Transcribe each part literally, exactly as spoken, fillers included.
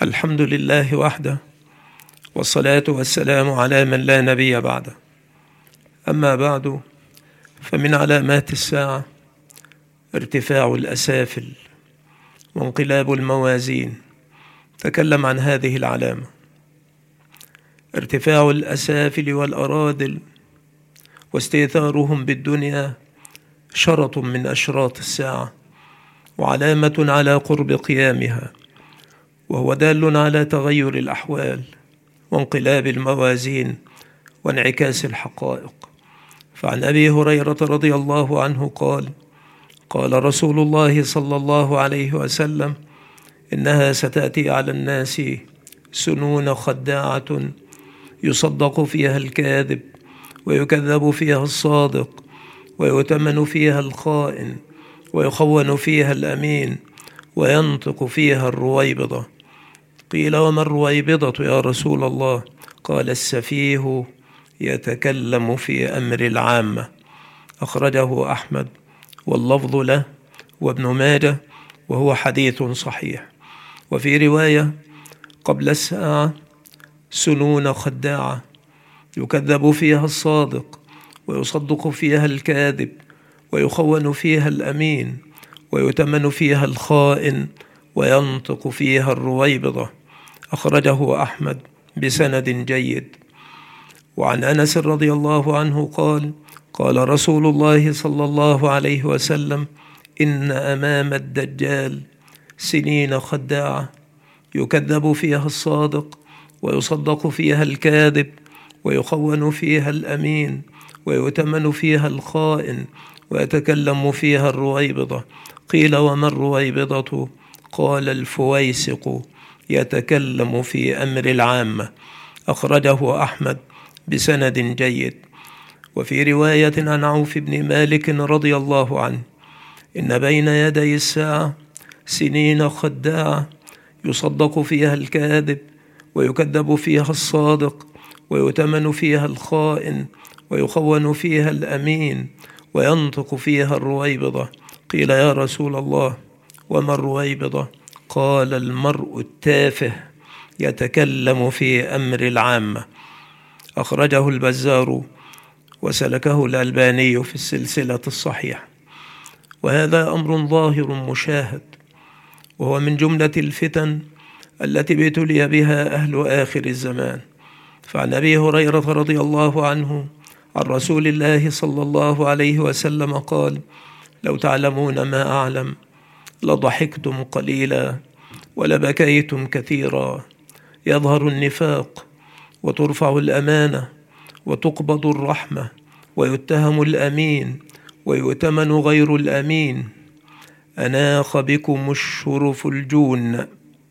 الحمد لله وحده، والصلاة والسلام على من لا نبي بعده. أما بعد، فمن علامات الساعة ارتفاع الأسافل وانقلاب الموازين. تكلم عن هذه العلامة. ارتفاع الأسافل والأراذل واستئثارهم بالدنيا شرط من أشراط الساعة، وعلامة على قرب قيامها، وهو دال على تغير الأحوال وانقلاب الموازين وانعكاس الحقائق. فعن أبي هريرة رضي الله عنه قال: قال رسول الله صلى الله عليه وسلم: إنها ستأتي على الناس سنون خداعة يصدق فيها الكاذب ويكذب فيها الصادق ويؤتمن فيها الخائن ويخون فيها الأمين وينطق فيها الرويبضة. قيل: وما الرويبضة يا رسول الله؟ قال: السفيه يتكلم في أمر العامة. أخرجه أحمد واللفظ له وابن ماجه، وهو حديث صحيح. وفي رواية: قبل الساعة سنون خداعة يكذب فيها الصادق ويصدق فيها الكاذب ويخون فيها الأمين ويؤتمن فيها الخائن وينطق فيها الرويبضة. أخرجه أحمد بسند جيد. وعن أنس رضي الله عنه قال: قال رسول الله صلى الله عليه وسلم: إن أمام الدجال سنين خداعة يكذب فيها الصادق ويصدق فيها الكاذب ويخون فيها الأمين ويؤتمن فيها الخائن ويتكلم فيها الرويبضة. قيل: وما الرويبضة؟ قال: الفويسق يتكلم في أمر العامة. أخرجه أحمد بسند جيد. وفي رواية عن عوف بن مالك رضي الله عنه: إن بين يدي الساعة سنين خداعة يصدق فيها الكاذب ويكذب فيها الصادق ويؤتمن فيها الخائن ويخون فيها الأمين وينطق فيها الرويبضة. قيل: يا رسول الله، وما الرويبضة؟ قال: المرء التافه يتكلم في أمر العامة. أخرجه البزار وسلكه الألباني في السلسلة الصحيحة. وهذا أمر ظاهر مشاهد، وهو من جملة الفتن التي ابتلي بها أهل آخر الزمان. فعن أبي هريرة رضي الله عنه عن رسول الله صلى الله عليه وسلم قال: لو تعلمون ما أعلم لضحكتم قليلا ولبكيتم كثيرا. يظهر النفاق وترفع الأمانة وتقبض الرحمة ويتهم الأمين ويؤتمن غير الأمين. أناخ بكم الشرف الجون.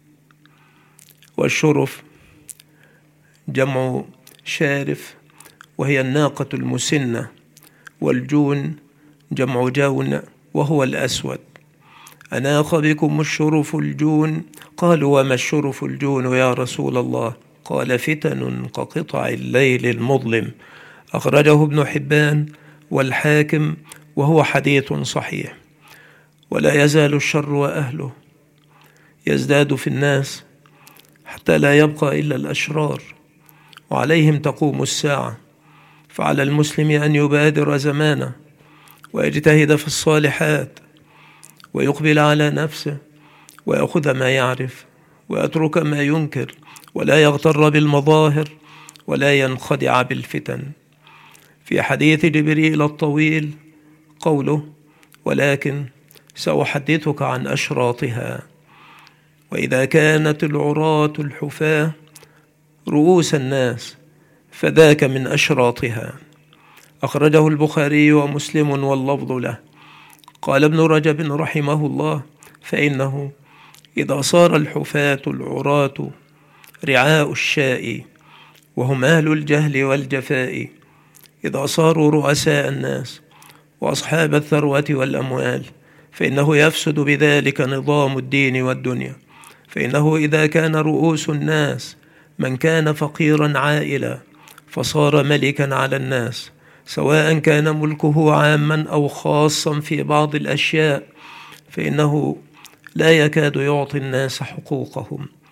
والشرف جمع شارف، وهي الناقة المسنة، والجون جمع جون وهو الأسود. أناخ بكم الشرف الجون. قالوا: وما الشرف الجون يا رسول الله؟ قال: فتن كقطع الليل المظلم. أخرجه ابن حبان والحاكم، وهو حديث صحيح. ولا يزال الشر وأهله يزداد في الناس حتى لا يبقى إلا الأشرار، وعليهم تقوم الساعة. فعلى المسلم أن يبادر زمانه ويجتهد في الصالحات ويقبل على نفسه ويأخذ ما يعرف ويترك ما ينكر، ولا يغتر بالمظاهر ولا ينخدع بالفتن. في حديث جبريل الطويل قوله: ولكن سأحدثك عن أشراطها. وإذا كانت العراة الحفاة رؤوس الناس فذاك من أشراطها. أخرجه البخاري ومسلم واللفظ له. قال ابن رجب رحمه الله: فإنه إذا صار الحفاة العراة رعاء الشاء وهم أهل الجهل والجفاء، إذا صاروا رؤساء الناس وأصحاب الثروة والأموال، فإنه يفسد بذلك نظام الدين والدنيا. فإنه إذا كان رؤوس الناس من كان فقيرا عائلا فصار ملكا على الناس، سواء كان ملكه عاما أو خاصا في بعض الأشياء، فإنه لا يكاد يعطي الناس حقوقهم،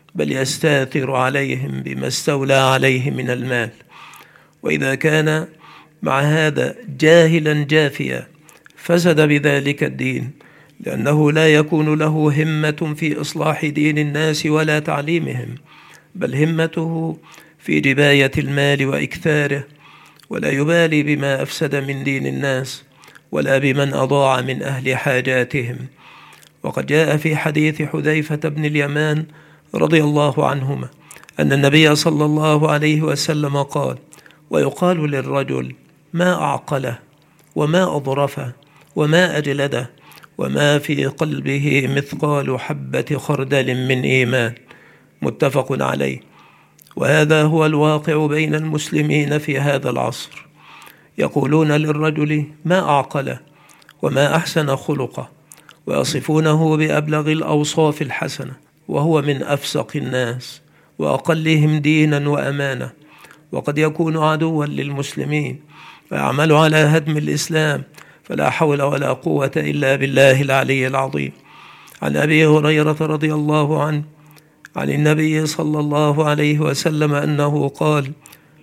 بل يستاثر عليهم بما استولى عليه من المال. وإذا كان مع هذا جاهلا جافيا فسد بذلك الدين، لأنه لا يكون له همة في إصلاح دين الناس ولا تعليمهم، بل همته في جباية المال وإكثاره، ولا يبالي بما أفسد من دين الناس ولا بمن أضاع من أهل حاجاتهم. وقد جاء في حديث حذيفة بن اليمان رضي الله عنهما أن النبي صلى الله عليه وسلم قال: ويقال للرجل ما أعقله وما أضرفه وما أجلده وما في قلبه مثقال حبة خردل من إيمان. متفق عليه. وهذا هو الواقع بين المسلمين في هذا العصر، يقولون للرجل ما أعقله وما أحسن خلقه، ويصفونه بأبلغ الأوصاف الحسنة، وهو من أفسق الناس وأقلهم دينا وأمانة، وقد يكون عدوا للمسلمين ويعمل على هدم الإسلام، فلا حول ولا قوة إلا بالله العلي العظيم. عن أبي هريرة رضي الله عنه عن النبي صلى الله عليه وسلم أنه قال: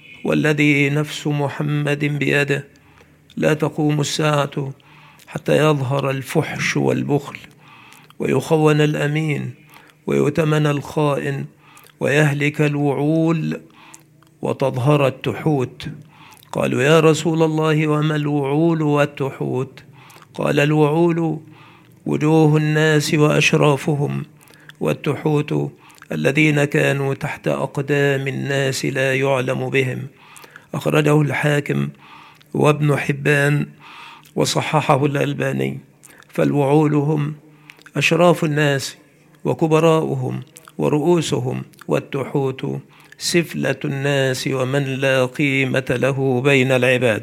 والذي نفس محمد بيده لا تقوم الساعة حتى يظهر الفحش والبخل، ويخون الأمين، ويؤتمن الخائن، ويهلك الوعول، وتظهر التحوت. قالوا: يا رسول الله وما الوعول والتحوت؟ قال: الوعول وجوه الناس وأشرافهم، والتحوت الذين كانوا تحت أقدام الناس لا يعلم بهم. أخرجه الحاكم وابن حبان وصححه الألباني. فالوعول هم أشراف الناس وكبراؤهم ورؤوسهم، والتحوت سفلة الناس ومن لا قيمة له بين العباد.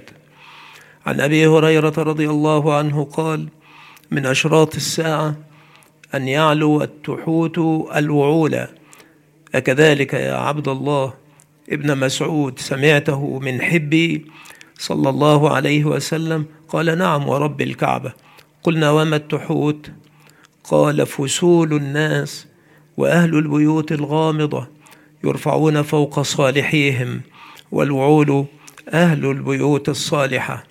عن أبي هريرة رضي الله عنه قال: من أشراط الساعة أن يعلو التحوت الوعول. أكذلك يا عبد الله ابن مسعود سمعته من حبي صلى الله عليه وسلم؟ قال: نعم ورب الكعبة. قلنا: وما التحوت؟ قال: فسول الناس وأهل البيوت الغامضة يرفعون فوق صالحيهم، والوعول أهل البيوت الصالحة.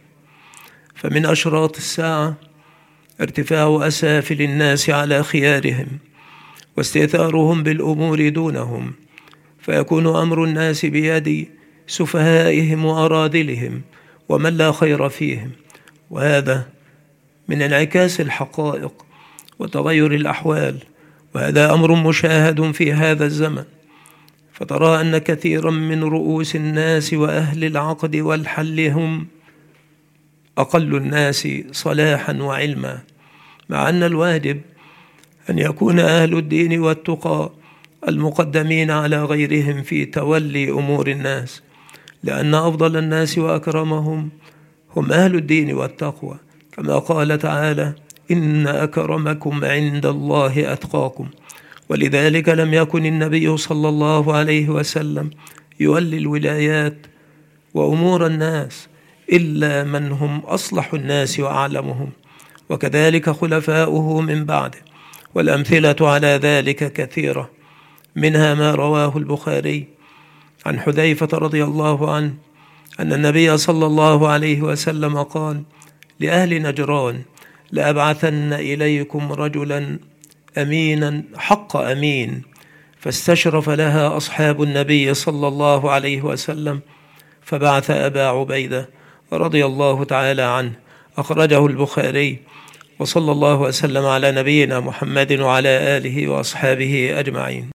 فمن أشراط الساعة ارتفاع أسافل الناس على خيارهم، واستئثارهم بالأمور دونهم، فيكون أمر الناس بيد سفهائهم وأراذلهم ومن لا خير فيهم. وهذا من انعكاس الحقائق وتغير الأحوال، وهذا أمر مشاهد في هذا الزمن. فترى أن كثيرا من رؤوس الناس وأهل العقد والحل هم أقل الناس صلاحا وعلما، مع أن الواجب أن يكون أهل الدين والتقى المقدمين على غيرهم في تولي أمور الناس، لأن أفضل الناس وأكرمهم هم أهل الدين والتقوى، كما قال تعالى: إن أكرمكم عند الله أتقاكم. ولذلك لم يكن النبي صلى الله عليه وسلم يولي الولايات وأمور الناس إلا من هم أصلح الناس وأعلمهم، وكذلك خلفاؤه من بعده. والأمثلة على ذلك كثيرة، منها ما رواه البخاري عن حذيفة رضي الله عنه أن النبي صلى الله عليه وسلم قال لأهل نجران: لأبعثن إليكم رجلا أمينا حق أمين. فاستشرف لها أصحاب النبي صلى الله عليه وسلم، فبعث أبا عبيدة رضي الله تعالى عنه. أخرجه البخاري. وصلى الله وسلم على نبينا محمد وعلى آله وأصحابه أجمعين.